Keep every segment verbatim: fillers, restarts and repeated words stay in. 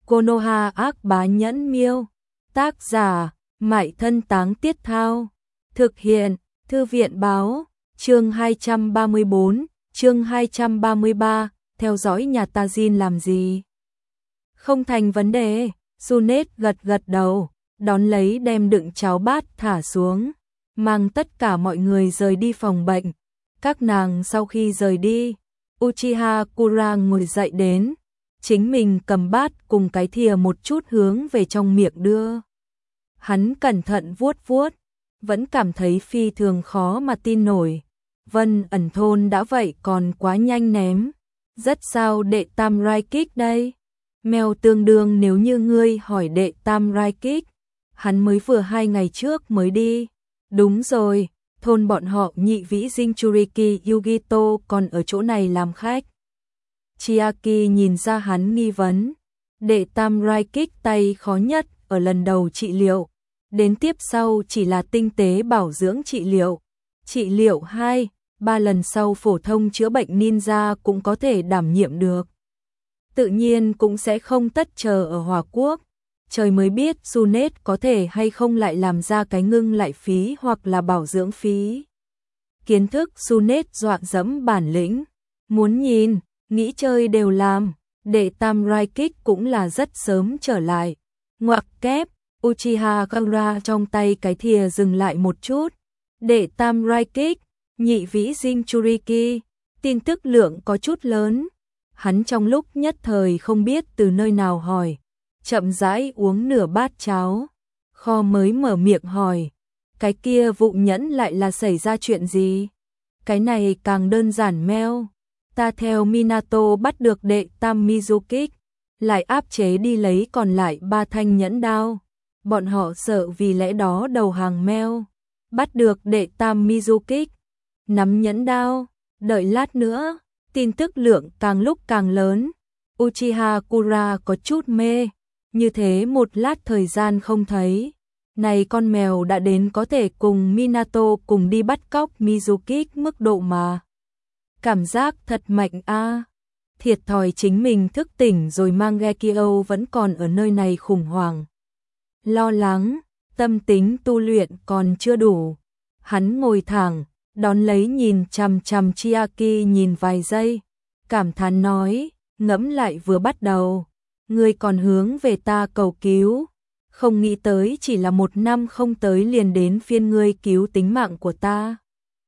Konoha ác bá nhẫn miêu. Tác giả, Mại Thân Táng Tiết Thao. Thực hiện, Thư viện báo. Chương hai trăm ba mươi bốn, chương hai trăm ba mươi ba, theo dõi nhà ta Jin làm gì? Không thành vấn đề, Junet gật gật đầu, đón lấy đem đựng cháo bát thả xuống, mang tất cả mọi người rời đi phòng bệnh. Các nàng sau khi rời đi, Uchiha Kura ngồi dậy đến, chính mình cầm bát cùng cái thìa một chút hướng về trong miệng đưa. Hắn cẩn thận vuốt vuốt, vẫn cảm thấy phi thường khó mà tin nổi. Vân ẩn thôn đã vậy còn quá nhanh ném. Rất sao đệ tam rai kích đây? Mèo tương đương nếu như ngươi hỏi đệ tam rai kích, hắn mới vừa hai ngày trước mới đi. Đúng rồi, thôn bọn họ nhị vĩ Jinchuriki Yugito còn ở chỗ này làm khách. Chiaki nhìn ra hắn nghi vấn. Đệ tam rai kích tay khó nhất ở lần đầu trị liệu. Đến tiếp sau chỉ là tinh tế bảo dưỡng trị liệu. Trị liệu hai, ba lần sau phổ thông chữa bệnh ninja cũng có thể đảm nhiệm được. Tự nhiên cũng sẽ không tất chờ ở Hòa Quốc. Trời mới biết Junet có thể hay không lại làm ra cái ngưng lại phí hoặc là bảo dưỡng phí. Kiến thức Junet dọa dẫm bản lĩnh. Muốn nhìn, nghĩ chơi đều làm. Đệ tam rai kích cũng là rất sớm trở lại. Ngoặc kép, Uchiha Kura trong tay cái thìa dừng lại một chút. Đệ tam rai kích, nhị vĩ Jinchuriki, tin tức lượng có chút lớn. Hắn trong lúc nhất thời không biết từ nơi nào hỏi, chậm rãi uống nửa bát cháo, kho mới mở miệng hỏi, cái kia vụ nhẫn lại là xảy ra chuyện gì? Cái này càng đơn giản meo, ta theo Minato bắt được đệ tam Mizuki, lại áp chế đi lấy còn lại ba thanh nhẫn đao, bọn họ sợ vì lẽ đó đầu hàng meo, bắt được đệ tam Mizuki, nắm nhẫn đao, đợi lát nữa. Tin tức lượng càng lúc càng lớn, Uchiha Kura có chút mê, như thế một lát thời gian không thấy. Này con mèo đã đến có thể cùng Minato cùng đi bắt cóc Mizuki mức độ mà. Cảm giác thật mạnh a. À. Thiệt thòi chính mình thức tỉnh rồi Mangekyo vẫn còn ở nơi này khủng hoảng. Lo lắng, tâm tính tu luyện còn chưa đủ. Hắn ngồi thẳng. Đón lấy nhìn chằm chằm Chiaki nhìn vài giây, cảm thán nói, ngẫm lại vừa bắt đầu, ngươi còn hướng về ta cầu cứu, không nghĩ tới chỉ là một năm không tới liền đến phiên ngươi cứu tính mạng của ta.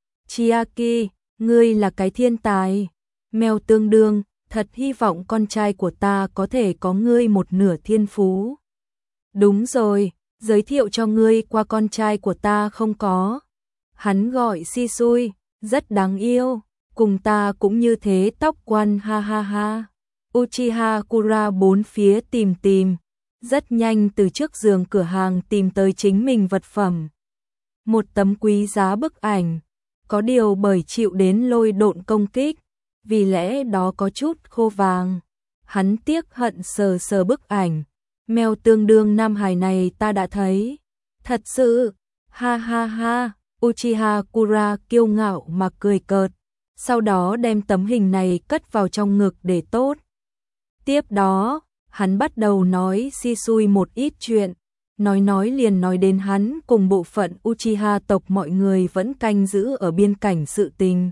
Chiaki, ngươi là cái thiên tài, mèo tương đương, thật hy vọng con trai của ta có thể có ngươi một nửa thiên phú. Đúng rồi, giới thiệu cho ngươi qua con trai của ta không có. Hắn gọi Shisui, rất đáng yêu, cùng ta cũng như thế tóc quăn ha ha ha. Uchiha Kura bốn phía tìm tìm, rất nhanh từ trước giường cửa hàng tìm tới chính mình vật phẩm. Một tấm quý giá bức ảnh, có điều bởi chịu đến lôi độn công kích, vì lẽ đó có chút khô vàng. Hắn tiếc hận sờ sờ bức ảnh, mèo tương đương nam hài này ta đã thấy. Thật sự, ha ha ha. Uchiha Kura kiêu ngạo mà cười cợt, sau đó đem tấm hình này cất vào trong ngực để tốt. Tiếp đó, hắn bắt đầu nói Shisui một ít chuyện, nói nói liền nói đến hắn cùng bộ phận Uchiha tộc mọi người vẫn canh giữ ở biên cảnh sự tình.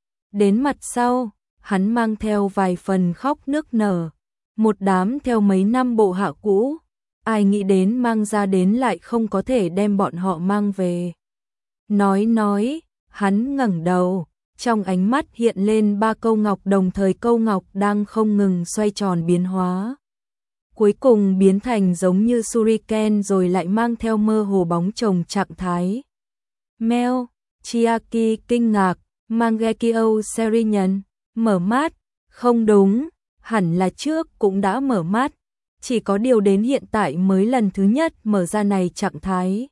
Đến mặt sau, hắn mang theo vài phần khóc nức nở, một đám theo mấy năm bộ hạ cũ, ai nghĩ đến mang ra đến lại không có thể đem bọn họ mang về. Nói nói, hắn ngẩng đầu, trong ánh mắt hiện lên ba câu ngọc đồng thời câu ngọc đang không ngừng xoay tròn biến hóa. Cuối cùng biến thành giống như Shuriken rồi lại mang theo mơ hồ bóng chồng trạng thái. Meo, Chiaki kinh ngạc, Mangekyo Serinhân, mở mắt, không đúng, hẳn là trước cũng đã mở mắt, chỉ có điều đến hiện tại mới lần thứ nhất mở ra này trạng thái.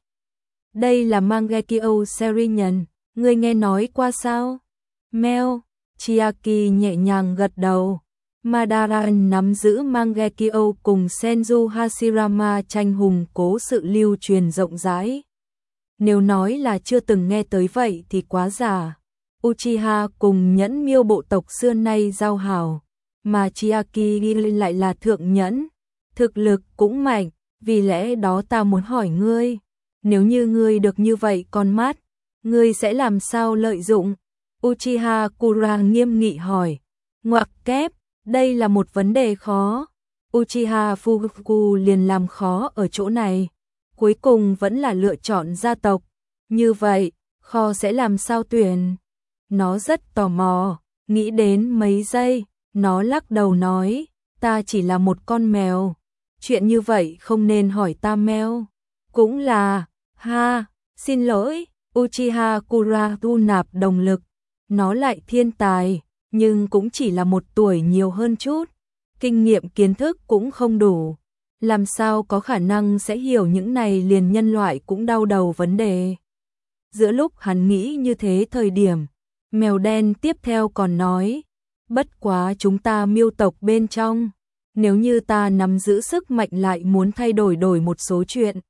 Đây là Mangekyo Serinhân, ngươi nghe nói qua sao? Meo, Chiaki nhẹ nhàng gật đầu. Madara nắm giữ Mangekyo cùng Senju Hashirama tranh hùng cố sự lưu truyền rộng rãi. Nếu nói là chưa từng nghe tới vậy thì quá giả. Uchiha cùng nhẫn miêu bộ tộc xưa nay giao hảo, mà Chiaki lại là thượng nhẫn. thực lực cũng mạnh, vì lẽ đó ta muốn hỏi ngươi, nếu như ngươi được như vậy con mắt, ngươi sẽ làm sao lợi dụng? Uchiha Kura nghiêm nghị hỏi. Ngoặc kép, đây là một vấn đề khó. Uchiha Fugaku liền làm khó ở chỗ này. Cuối cùng vẫn là lựa chọn gia tộc. Như vậy, kho sẽ làm sao tuyển? Nó rất tò mò, nghĩ đến mấy giây, nó lắc đầu nói, ta chỉ là một con mèo. Chuyện như vậy không nên hỏi ta mèo. Cũng là, ha, xin lỗi, Uchiha Kura thu nạp động lực. Nó lại thiên tài, nhưng cũng chỉ là một tuổi nhiều hơn chút. Kinh nghiệm kiến thức cũng không đủ. Làm sao có khả năng sẽ hiểu những này, liền nhân loại cũng đau đầu vấn đề. Giữa lúc hắn nghĩ như thế thời điểm, mèo đen tiếp theo còn nói, bất quá chúng ta miêu tộc bên trong, nếu như ta nắm giữ sức mạnh lại muốn thay đổi đổi một số chuyện,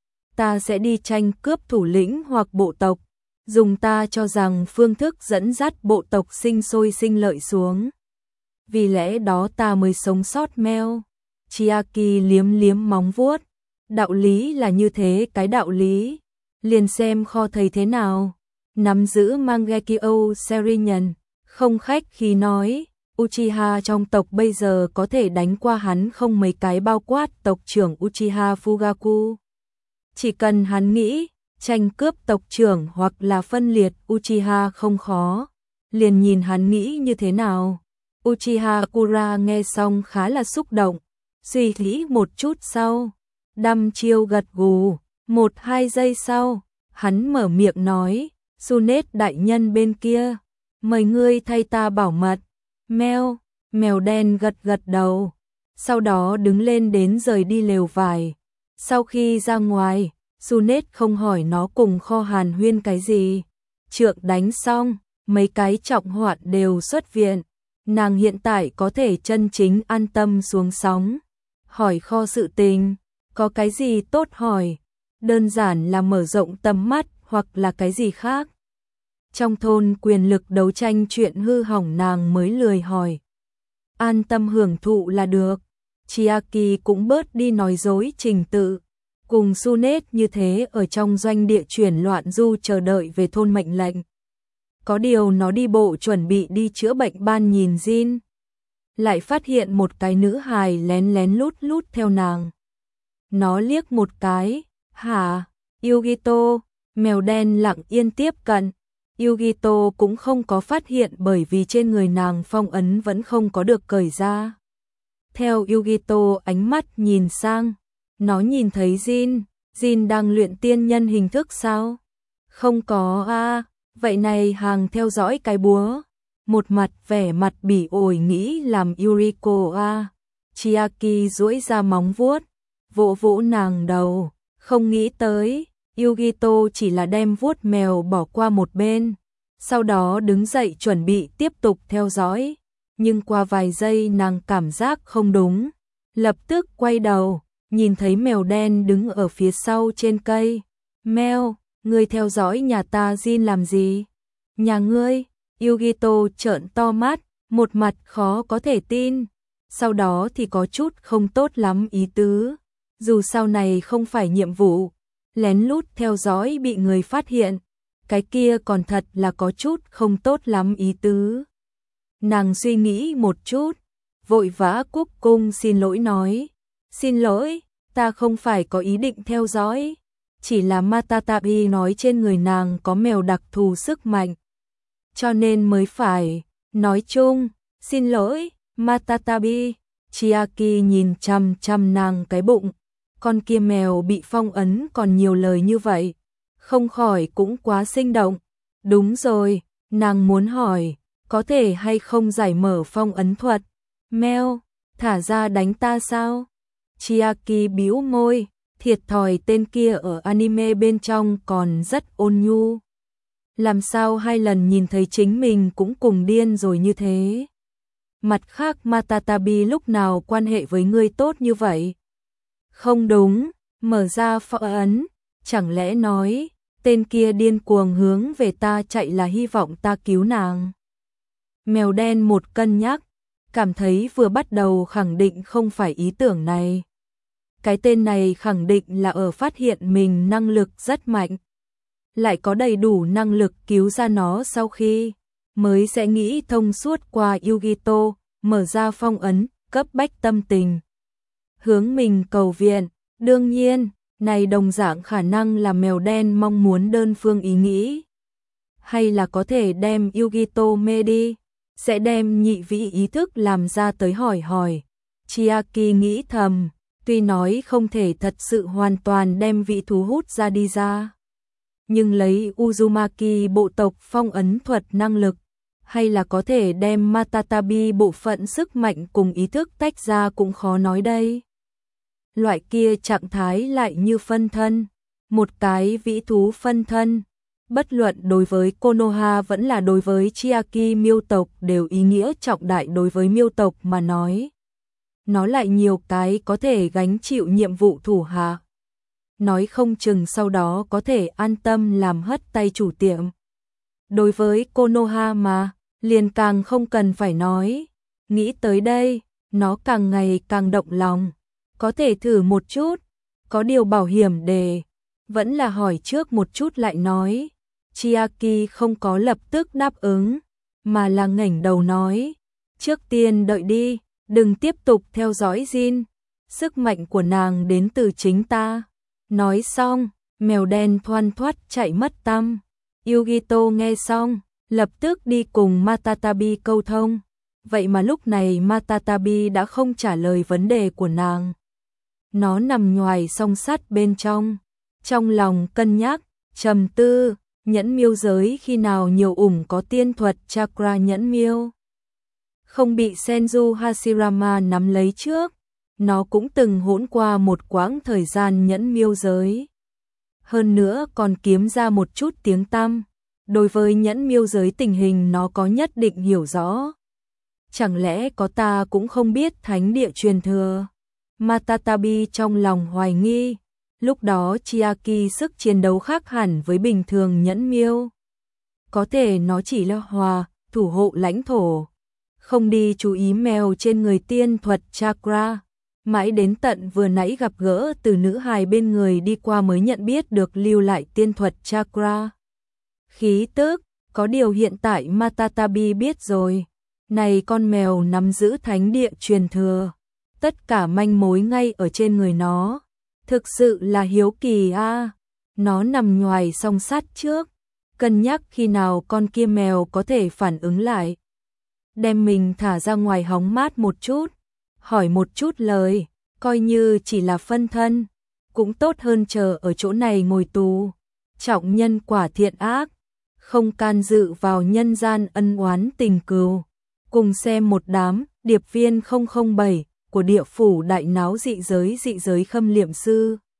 ta sẽ đi tranh cướp thủ lĩnh hoặc bộ tộc, dùng ta cho rằng phương thức dẫn dắt bộ tộc sinh sôi sinh lợi xuống. Vì lẽ đó ta mới sống sót mèo. Chiaki liếm liếm móng vuốt. Đạo lý là như thế, cái đạo lý. Liền xem kho thầy thế nào. Nắm giữ Mangekyo Serinhân, không khách khí nói, Uchiha trong tộc bây giờ có thể đánh qua hắn không mấy cái, bao quát tộc trưởng Uchiha Fugaku. Chỉ cần hắn nghĩ, tranh cướp tộc trưởng hoặc là phân liệt Uchiha không khó, liền nhìn hắn nghĩ như thế nào. Uchiha Kura nghe xong khá là xúc động, suy nghĩ một chút sau, đăm chiêu gật gù, một hai giây sau, hắn mở miệng nói, Sunet đại nhân bên kia, mời ngươi thay ta bảo mật. Mèo, mèo đen gật gật đầu, sau đó đứng lên đến rời đi lều vải. Sau khi ra ngoài, Sunet không hỏi nó cùng kho hàn huyên cái gì. Trượng đánh xong, mấy cái trọng hoạn đều xuất viện. Nàng hiện tại có thể chân chính an tâm xuống sóng. Hỏi kho sự tình, có cái gì tốt hỏi, đơn giản là mở rộng tầm mắt hoặc là cái gì khác. Trong thôn quyền lực đấu tranh chuyện hư hỏng nàng mới lười hỏi. An tâm hưởng thụ là được. Chiaki cũng bớt đi nói dối trình tự. Cùng Sunet như thế ở trong doanh địa chuyển loạn du chờ đợi về thôn mệnh lệnh. Có điều nó đi bộ chuẩn bị đi chữa bệnh ban nhìn Jin. Lại phát hiện một cái nữ hài lén lén lút lút theo nàng. Nó liếc một cái, hả, Yugito, mèo đen lặng yên tiếp cận. Yugito cũng không có phát hiện bởi vì trên người nàng phong ấn vẫn không có được cởi ra. Theo Yugito ánh mắt nhìn sang, nó nhìn thấy Jin, Jin đang luyện tiên nhân hình thức sao? Không có a, à, vậy này hàng theo dõi cái búa. Một mặt vẻ mặt bỉ ổi nghĩ làm Yuriko a. À. Chiaki duỗi ra móng vuốt, vỗ vỗ nàng đầu, không nghĩ tới, Yugito chỉ là đem vuốt mèo bỏ qua một bên, sau đó đứng dậy chuẩn bị tiếp tục theo dõi, nhưng qua vài giây nàng cảm giác không đúng, lập tức quay đầu, nhìn thấy mèo đen đứng ở phía sau trên cây. Mèo, ngươi theo dõi nhà ta Jin làm gì? Nhà ngươi? Yugito trợn to mắt, một mặt khó có thể tin, sau đó thì có chút không tốt lắm ý tứ, dù sau này không phải nhiệm vụ, lén lút theo dõi bị người phát hiện, cái kia còn thật là có chút không tốt lắm ý tứ. Nàng suy nghĩ một chút, vội vã cúc cung xin lỗi nói, xin lỗi, ta không phải có ý định theo dõi, chỉ là Matatabi nói trên người nàng có mèo đặc thù sức mạnh, cho nên mới phải, nói chung, xin lỗi, Matatabi. Chiaki nhìn chăm chăm nàng cái bụng, con kia mèo bị phong ấn còn nhiều lời như vậy, không khỏi cũng quá sinh động. Đúng rồi, nàng muốn hỏi, có thể hay không giải mở phong ấn thuật? Mèo, thả ra đánh ta sao? Chiaki bĩu môi, thiệt thòi tên kia ở anime bên trong còn rất ôn nhu. Làm sao hai lần nhìn thấy chính mình cũng cùng điên rồi như thế? Mặt khác Matatabi lúc nào quan hệ với ngươi tốt như vậy? Không đúng, mở ra phong ấn, chẳng lẽ nói, tên kia điên cuồng hướng về ta chạy là hy vọng ta cứu nàng? Mèo đen một cân nhắc, cảm thấy vừa bắt đầu khẳng định không phải ý tưởng này, cái tên này khẳng định là ở phát hiện mình năng lực rất mạnh, lại có đầy đủ năng lực cứu ra nó sau khi mới sẽ nghĩ thông suốt qua Yugito, mở ra phong ấn, cấp bách tâm tình. Hướng mình cầu viện, đương nhiên, này đồng dạng khả năng là mèo đen mong muốn đơn phương ý nghĩ. Hay là có thể đem Yugito mê đi, sẽ đem nhị vĩ ý thức làm ra tới hỏi hỏi. Chiaki nghĩ thầm, tuy nói không thể thật sự hoàn toàn đem vị thú hút ra đi ra. Nhưng lấy Uzumaki bộ tộc phong ấn thuật năng lực, hay là có thể đem Matatabi bộ phận sức mạnh cùng ý thức tách ra cũng khó nói đây. Loại kia trạng thái lại như phân thân, một cái vĩ thú phân thân, bất luận đối với Konoha vẫn là đối với Chiaki miêu tộc đều ý nghĩa trọng đại đối với miêu tộc mà nói. Nó lại nhiều cái có thể gánh chịu nhiệm vụ thủ hạ. Nói không chừng sau đó có thể an tâm làm hất tay chủ tiệm. Đối với Konoha mà, liền càng không cần phải nói. Nghĩ tới đây, nó càng ngày càng động lòng. Có thể thử một chút, có điều bảo hiểm đề, vẫn là hỏi trước một chút lại nói. Chiaki không có lập tức đáp ứng, mà là ngẩng đầu nói, trước tiên đợi đi, đừng tiếp tục theo dõi Jin, sức mạnh của nàng đến từ chính ta. Nói xong, mèo đen thoăn thoắt chạy mất tăm. Yugito nghe xong, lập tức đi cùng Matatabi câu thông. Vậy mà lúc này Matatabi đã không trả lời vấn đề của nàng. Nó nằm nhoài song sắt bên trong, trong lòng cân nhắc, trầm tư, nhẫn miêu giới khi nào nhiều ủng có tiên thuật chakra nhẫn miêu. Không bị Senju Hashirama nắm lấy trước, nó cũng từng hỗn qua một quãng thời gian nhẫn miêu giới. Hơn nữa còn kiếm ra một chút tiếng tăm, đối với nhẫn miêu giới tình hình nó có nhất định hiểu rõ. Chẳng lẽ có ta cũng không biết thánh địa truyền thừa? Matatabi trong lòng hoài nghi, lúc đó Chiaki sức chiến đấu khác hẳn với bình thường nhẫn miêu. Có thể nó chỉ là hòa, thủ hộ lãnh thổ, không đi chú ý mèo trên người tiên thuật chakra. Mãi đến tận vừa nãy gặp gỡ từ nữ hài bên người đi qua mới nhận biết được lưu lại tiên thuật chakra. Khí tức, có điều hiện tại Matatabi biết rồi, này con mèo nắm giữ thánh địa truyền thừa, tất cả manh mối ngay ở trên người nó, thực sự là hiếu kỳ a. À. Nó nằm nhoài song sắt trước, cân nhắc khi nào con kia mèo có thể phản ứng lại. Đem mình thả ra ngoài hóng mát một chút, hỏi một chút lời, coi như chỉ là phân thân, cũng tốt hơn chờ ở chỗ này ngồi tù. Trọng nhân quả thiện ác, không can dự vào nhân gian ân oán tình cừu. Cùng xem một đám điệp viên không không bảy của địa phủ đại náo dị giới dị giới khâm liệm sư.